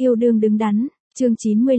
Yêu đương đứng đắn, chương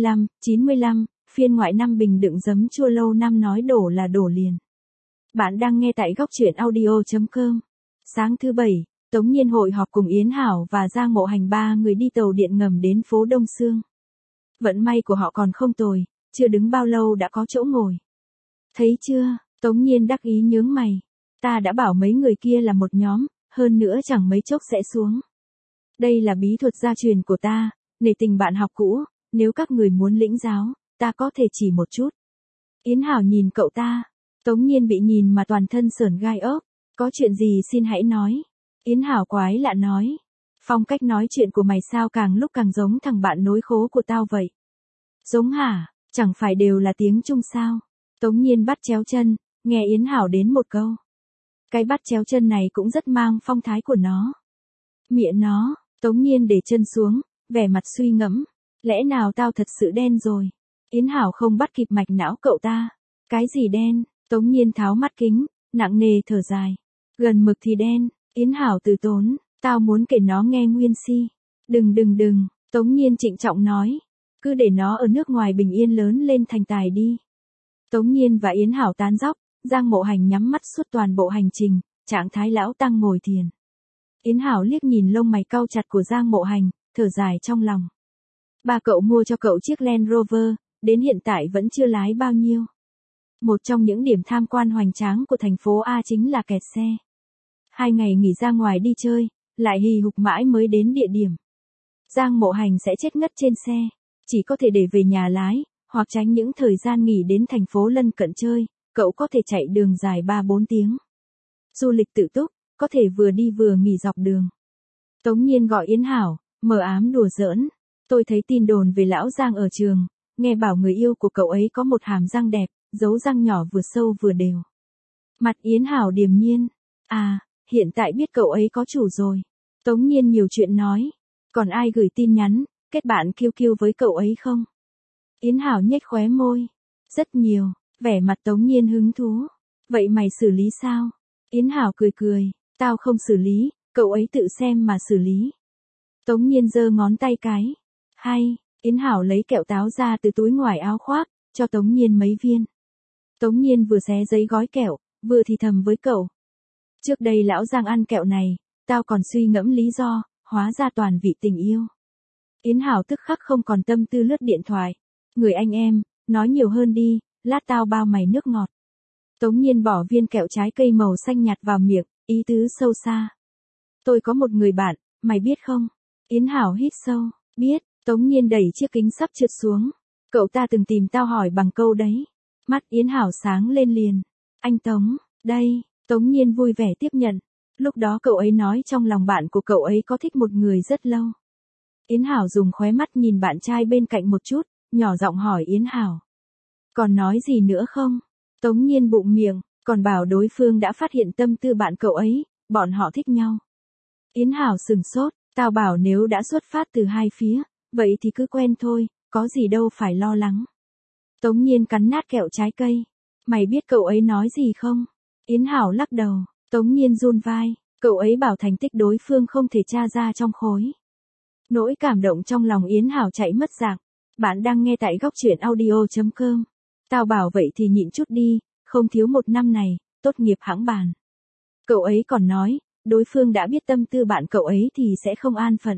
95, phiên ngoại năm bình đựng giấm chua lâu năm nói đổ là đổ liền. Bạn đang nghe tại góc truyện audio.com. Sáng thứ Bảy, Tống Nhiên hội họp cùng Yến Hảo và Giang Mộ Hành ba người đi tàu điện ngầm đến phố Đông Sương. Vận may của họ còn không tồi, chưa đứng bao lâu đã có chỗ ngồi. Thấy chưa, Tống Nhiên đắc ý nhướng mày. Ta đã bảo mấy người kia là một nhóm, hơn nữa chẳng mấy chốc sẽ xuống. Đây là bí thuật gia truyền của ta, nể tình bạn học cũ, nếu các người muốn lĩnh giáo, ta có thể chỉ một chút. Yến Hảo nhìn cậu ta, Tống Nhiên bị nhìn mà toàn thân sởn gai ốc, có chuyện gì xin hãy nói. Yến Hảo quái lạ nói, phong cách nói chuyện của mày sao càng lúc càng giống thằng bạn nối khố của tao vậy. Giống hả, chẳng phải đều là tiếng Trung sao? Tống Nhiên bắt chéo chân, nghe Yến Hảo đến một câu. Cái bắt chéo chân này cũng rất mang phong thái của nó. Mẹ nó, Tống Nhiên để chân xuống, vẻ mặt suy ngẫm. Lẽ nào tao thật sự đen rồi? Yến Hảo không bắt kịp mạch não cậu ta. Cái gì đen? Tống Nhiên tháo mắt kính, nặng nề thở dài. Gần mực thì đen. Yến Hảo từ tốn, tao muốn kể nó nghe nguyên si. Đừng, Tống Nhiên trịnh trọng nói. Cứ để nó ở nước ngoài bình yên lớn lên thành tài đi. Tống Nhiên và Yến Hảo tán dóc, Giang Mộ Hành nhắm mắt suốt toàn bộ hành trình, trạng thái lão tăng ngồi thiền. Yến Hảo liếc nhìn lông mày cau chặt của Giang Mộ Hành, thở dài trong lòng. Ba cậu mua cho cậu chiếc Land Rover, đến hiện tại vẫn chưa lái bao nhiêu. Một trong những điểm tham quan hoành tráng của thành phố A chính là kẹt xe. 2 ngày nghỉ ra ngoài đi chơi, lại hì hục mãi mới đến địa điểm. Giang Mộ Hành sẽ chết ngất trên xe, chỉ có thể để về nhà lái, hoặc tránh những thời gian nghỉ đến thành phố lân cận chơi, cậu có thể chạy đường dài 3-4 tiếng. Du lịch tự túc, có thể vừa đi vừa nghỉ dọc đường. Tống Nhiên gọi Yến Hảo, mờ ám đùa giỡn. Tôi thấy tin đồn về lão Giang ở trường, nghe bảo người yêu của cậu ấy có một hàm răng đẹp, dấu răng nhỏ vừa sâu vừa đều. Mặt Yến Hảo điềm nhiên. À, hiện tại biết cậu ấy có chủ rồi. Tống Nhiên nhiều chuyện nói. Còn ai gửi tin nhắn, kết bạn QQ với cậu ấy không? Yến Hảo nhếch khóe môi. Rất nhiều, vẻ mặt Tống Nhiên hứng thú. Vậy mày xử lý sao? Yến Hảo cười. Tao không xử lý, cậu ấy tự xem mà xử lý. Tống Nhiên giơ ngón tay cái. Hay, Yến Hảo lấy kẹo táo ra từ túi ngoài áo khoác, cho Tống Nhiên mấy viên. Tống Nhiên vừa xé giấy gói kẹo, vừa thì thầm với cậu. Trước đây lão Giang ăn kẹo này, tao còn suy ngẫm lý do, hóa ra toàn vị tình yêu. Yến Hảo tức khắc không còn tâm tư lướt điện thoại. Người anh em, nói nhiều hơn đi, lát tao bao mày nước ngọt. Tống Nhiên bỏ viên kẹo trái cây màu xanh nhạt vào miệng, ý tứ sâu xa. Tôi có một người bạn, mày biết không? Yến Hảo hít sâu, biết. Tống Nhiên đẩy chiếc kính sắp trượt xuống. Cậu ta từng tìm tao hỏi bằng câu đấy. Mắt Yến Hảo sáng lên liền. Anh Tống, đây. Tống Nhiên vui vẻ tiếp nhận. Lúc đó cậu ấy nói trong lòng bạn của cậu ấy có thích một người rất lâu. Yến Hảo dùng khóe mắt nhìn bạn trai bên cạnh một chút, nhỏ giọng hỏi Yến Hảo. Còn nói gì nữa không? Tống Nhiên bụng miệng, còn bảo đối phương đã phát hiện tâm tư bạn cậu ấy, bọn họ thích nhau. Yến Hảo sừng sốt, tao bảo nếu đã xuất phát từ hai phía, vậy thì cứ quen thôi, có gì đâu phải lo lắng. Tống Nhiên cắn nát kẹo trái cây. Mày biết cậu ấy nói gì không? Yến Hảo lắc đầu, Tống Nhiên run vai, cậu ấy bảo thành tích đối phương không thể tra ra trong khối. Nỗi cảm động trong lòng Yến Hảo chạy mất dạng. Bạn đang nghe tại góc truyện audio.com. Tao bảo vậy thì nhịn chút đi, không thiếu 1 năm này, tốt nghiệp hẵng bàn. Cậu ấy còn nói, đối phương đã biết tâm tư bạn cậu ấy thì sẽ không an phận.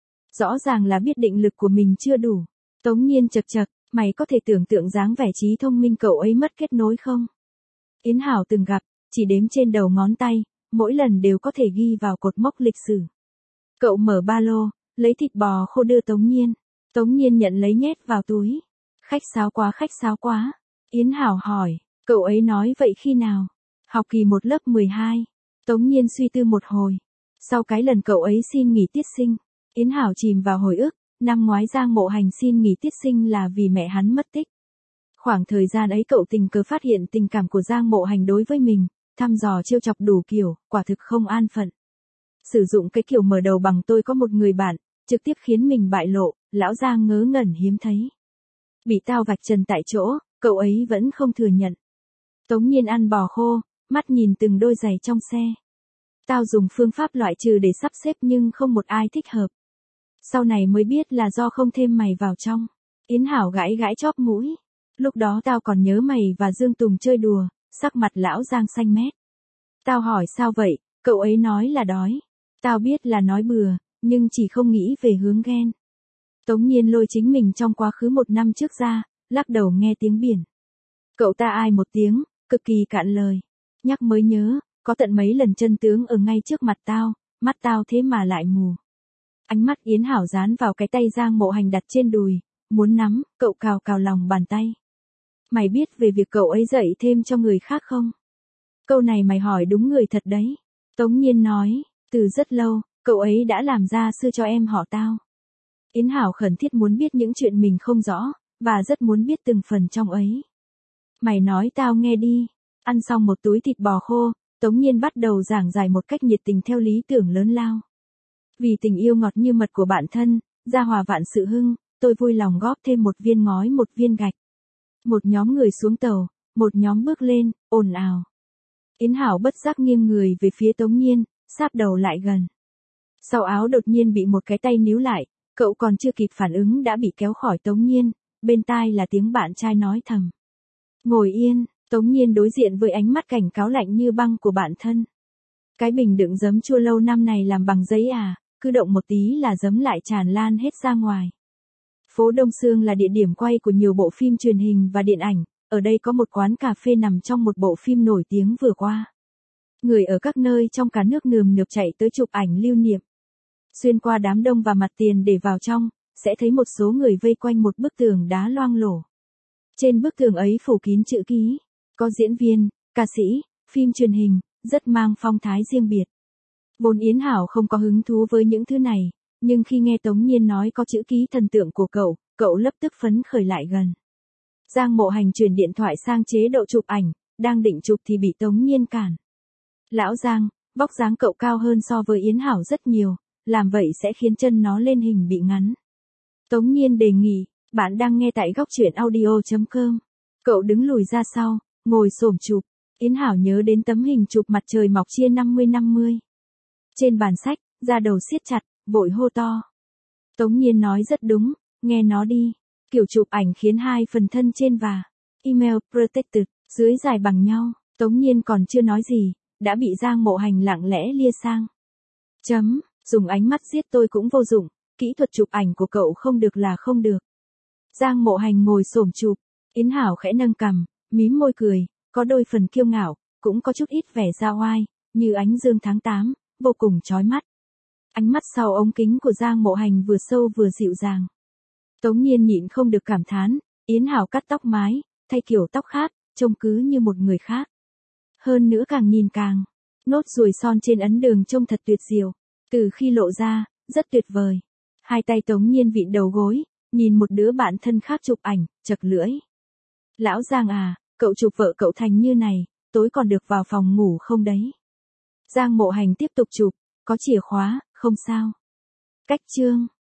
Rõ ràng là biết định lực của mình chưa đủ. Tống Nhiên chật, mày có thể tưởng tượng dáng vẻ trí thông minh cậu ấy mất kết nối không? Yến Hảo từng gặp, chỉ đếm trên đầu ngón tay, mỗi lần đều có thể ghi vào cột mốc lịch sử. Cậu mở ba lô, lấy thịt bò khô đưa Tống Nhiên. Tống Nhiên nhận lấy nhét vào túi. Khách sáo quá. Yến Hảo hỏi, cậu ấy nói vậy khi nào? Học kỳ 1 lớp 12. Tống Nhiên suy tư một hồi. Sau cái lần cậu ấy xin nghỉ tiết sinh, Yến Hảo chìm vào hồi ức, năm ngoái Giang Mộ Hành xin nghỉ tiết sinh là vì mẹ hắn mất tích. Khoảng thời gian ấy cậu tình cờ phát hiện tình cảm của Giang Mộ Hành đối với mình, thăm dò trêu chọc đủ kiểu, quả thực không an phận. Sử dụng cái kiểu mở đầu bằng tôi có một người bạn, trực tiếp khiến mình bại lộ, lão Giang ngớ ngẩn hiếm thấy. Bị tao vạch trần tại chỗ, cậu ấy vẫn không thừa nhận. Tống Nhiên ăn bò khô, mắt nhìn từng đôi giày trong xe. Tao dùng phương pháp loại trừ để sắp xếp nhưng không một ai thích hợp. Sau này mới biết là do không thêm mày vào trong. Yến Hảo gãi gãi chóp mũi. Lúc đó tao còn nhớ mày và Dương Tùng chơi đùa, sắc mặt lão Giang xanh mét. Tao hỏi sao vậy, cậu ấy nói là đói. Tao biết là nói bừa, nhưng chỉ không nghĩ về hướng ghen. Tống Nhiên lôi chính mình trong quá khứ 1 năm trước ra, lắc đầu nghe tiếng biển. Cậu ta ai một tiếng, cực kỳ cạn lời. Nhắc mới nhớ, có tận mấy lần chân tướng ở ngay trước mặt tao, mắt tao thế mà lại mù. Ánh mắt Yến Hảo dán vào cái tay Giang Mộ Hành đặt trên đùi, muốn nắm, cậu cào cào lòng bàn tay. Mày biết về việc cậu ấy dạy thêm cho người khác không? Câu này mày hỏi đúng người thật đấy. Tống Nhiên nói, từ rất lâu, cậu ấy đã làm gia sư cho em họ tao. Yến Hảo khẩn thiết muốn biết những chuyện mình không rõ, và rất muốn biết từng phần trong ấy. Mày nói tao nghe đi. Ăn xong một túi thịt bò khô, Tống Nhiên bắt đầu giảng giải một cách nhiệt tình theo lý tưởng lớn lao. Vì tình yêu ngọt như mật của bạn thân, gia hòa vạn sự hưng, tôi vui lòng góp thêm 1 viên ngói 1 viên gạch. Một nhóm người xuống tàu, một nhóm bước lên, ồn ào. Yến Hảo bất giác nghiêng người về phía Tống Nhiên, sáp đầu lại gần. Sau áo đột nhiên bị một cái tay níu lại, cậu còn chưa kịp phản ứng đã bị kéo khỏi Tống Nhiên, bên tai là tiếng bạn trai nói thầm. Ngồi yên, Tống Nhiên đối diện với ánh mắt cảnh cáo lạnh như băng của bạn thân. Cái bình đựng giấm chua lâu năm này làm bằng giấy à, cứ động một tí là giấm lại tràn lan hết ra ngoài. Phố Đông Sương là địa điểm quay của nhiều bộ phim truyền hình và điện ảnh, ở đây có một quán cà phê nằm trong một bộ phim nổi tiếng vừa qua. Người ở các nơi trong cả nước nườm nượp chạy tới chụp ảnh lưu niệm. Xuyên qua đám đông và mặt tiền để vào trong, sẽ thấy một số người vây quanh một bức tường đá loang lổ. Trên bức tường ấy phủ kín chữ ký, có diễn viên, ca sĩ, phim truyền hình, rất mang phong thái riêng biệt. Vốn Yến Hảo không có hứng thú với những thứ này, nhưng khi nghe Tống Nhiên nói có chữ ký thần tượng của cậu lập tức phấn khởi lại gần. Giang Mộ Hành chuyển điện thoại sang chế độ chụp ảnh, đang định chụp thì bị Tống Nhiên cản. Lão Giang, vóc dáng cậu cao hơn so với Yến Hảo rất nhiều, làm vậy sẽ khiến chân nó lên hình bị ngắn. Tống Nhiên đề nghị, bạn đang nghe tại góc truyện audio.com. Cậu đứng lùi ra sau, ngồi xổm chụp. Yến Hảo nhớ đến tấm hình chụp mặt trời mọc chia 50-50. Trên bàn sách, da đầu siết chặt, vội hô to. Tống Nhiên nói rất đúng, nghe nó đi. Kiểu chụp ảnh khiến 2 phần thân trên và email protected dưới dài bằng nhau. Tống Nhiên còn chưa nói gì, đã bị Giang Mộ Hành lặng lẽ lia sang. Dùng ánh mắt giết tôi cũng vô dụng, kỹ thuật chụp ảnh của cậu không được là không được. Giang Mộ Hành ngồi xổm chụp, Yến Hảo khẽ nâng cằm, mím môi cười, có đôi phần kiêu ngạo, cũng có chút ít vẻ ra oai, như ánh dương tháng 8, vô cùng chói mắt. Ánh mắt sau ống kính của Giang Mộ Hành vừa sâu vừa dịu dàng. Tống Nhiên nhịn không được cảm thán, Yến Hảo cắt tóc mái, thay kiểu tóc khác, trông cứ như một người khác. Hơn nữa càng nhìn càng, nốt ruồi son trên ấn đường trông thật tuyệt diệu, từ khi lộ ra, rất tuyệt vời. Hai tay Tống Nhiên vịn đầu gối, nhìn một đứa bạn thân khác chụp ảnh, chật lưỡi. Lão Giang à, cậu chụp vợ cậu thành như này, tối còn được vào phòng ngủ không đấy? Giang Mộ Hành tiếp tục chụp, có chìa khóa, không sao. Cách chương.